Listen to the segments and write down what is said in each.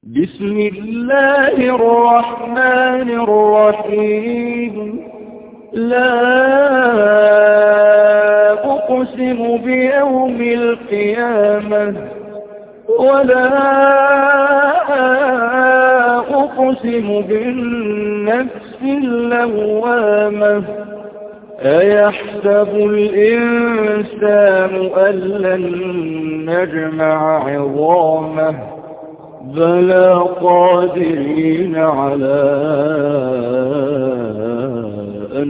بسم الله الرحمن الرحيم. لا أقسم بيوم القيامة ولا أقسم بالنفس اللوامة. أيحسب الإنسان أن لن نجمع عظامه بلى قادرين على أن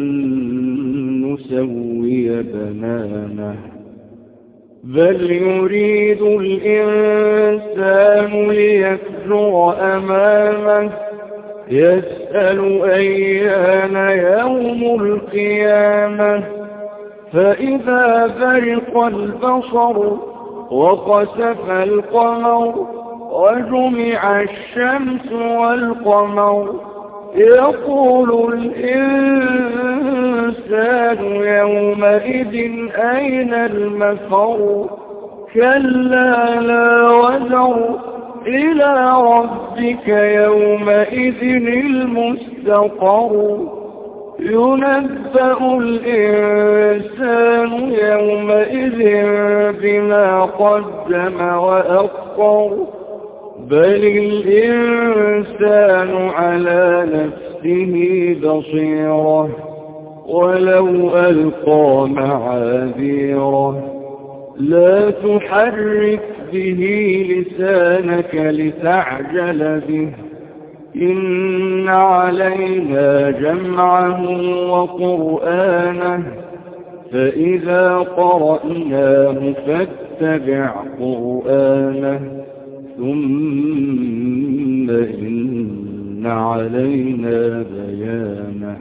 نسوي بنانه بل يريد الإنسان ليفجر أمامه يسأل أيان يوم القيامة فإذا برق البصر وخسف القمر وجمع الشمس والقمر يقول الإنسان يومئذ أين المفر كلا لا وزر إلى ربك يومئذ المستقر ينبأ الإنسان يومئذ بما قدم وأخر بل الإنسان على نفسه بصيرة ولو ألقى معاذيره لا تحرك به لسانك لتعجل به إن علينا جمعه وقرآنه فإذا قرأناه فاتبع قرآنه ثم إن علينا بيانه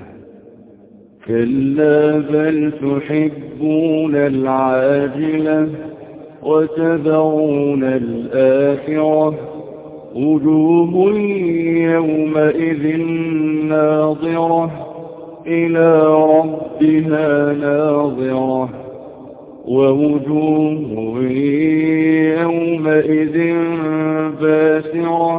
كلا بل تحبون العاجلة وتذرون الآخرة وجوه يومئذ ناظرة إلى ربها ناظرة ووجوه يومئذ باسرة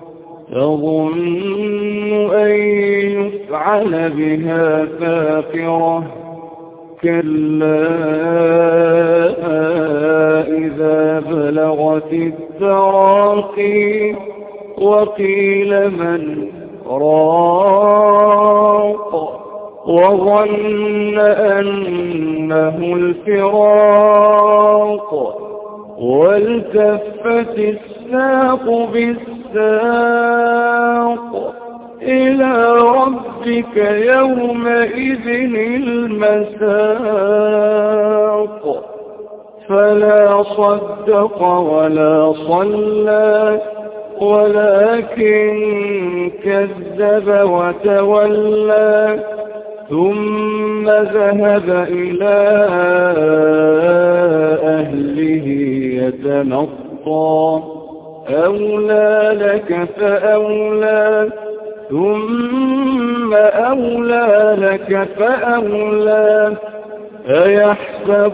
تظن أن يفعل بها فاقرة كلا إذا بلغت التراقي وقيل من راق وظن أنه الفراق والتفت الساق بالساق إلى ربك يومئذ المساق فلا صدق ولا صلى ولكن كذب وتولى ثم ذهب إلى أهله يتمطى أولى لك فأولى ثم أولى لك فأولى أيحسب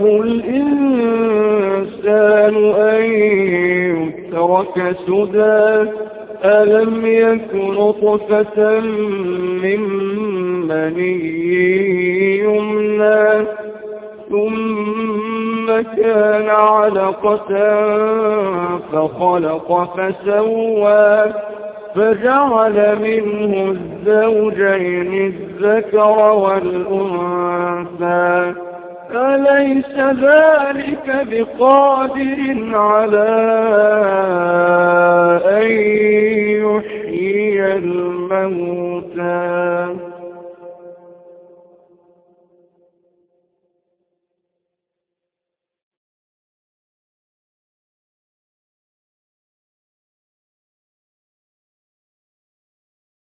الإنسان أن يترك سدى ألم يكن نطفة من مني يمنى ثم كان علقة فخلق فسوى فجعل منه الزوجين الذكر والأنثى أليس ذلك بقادر على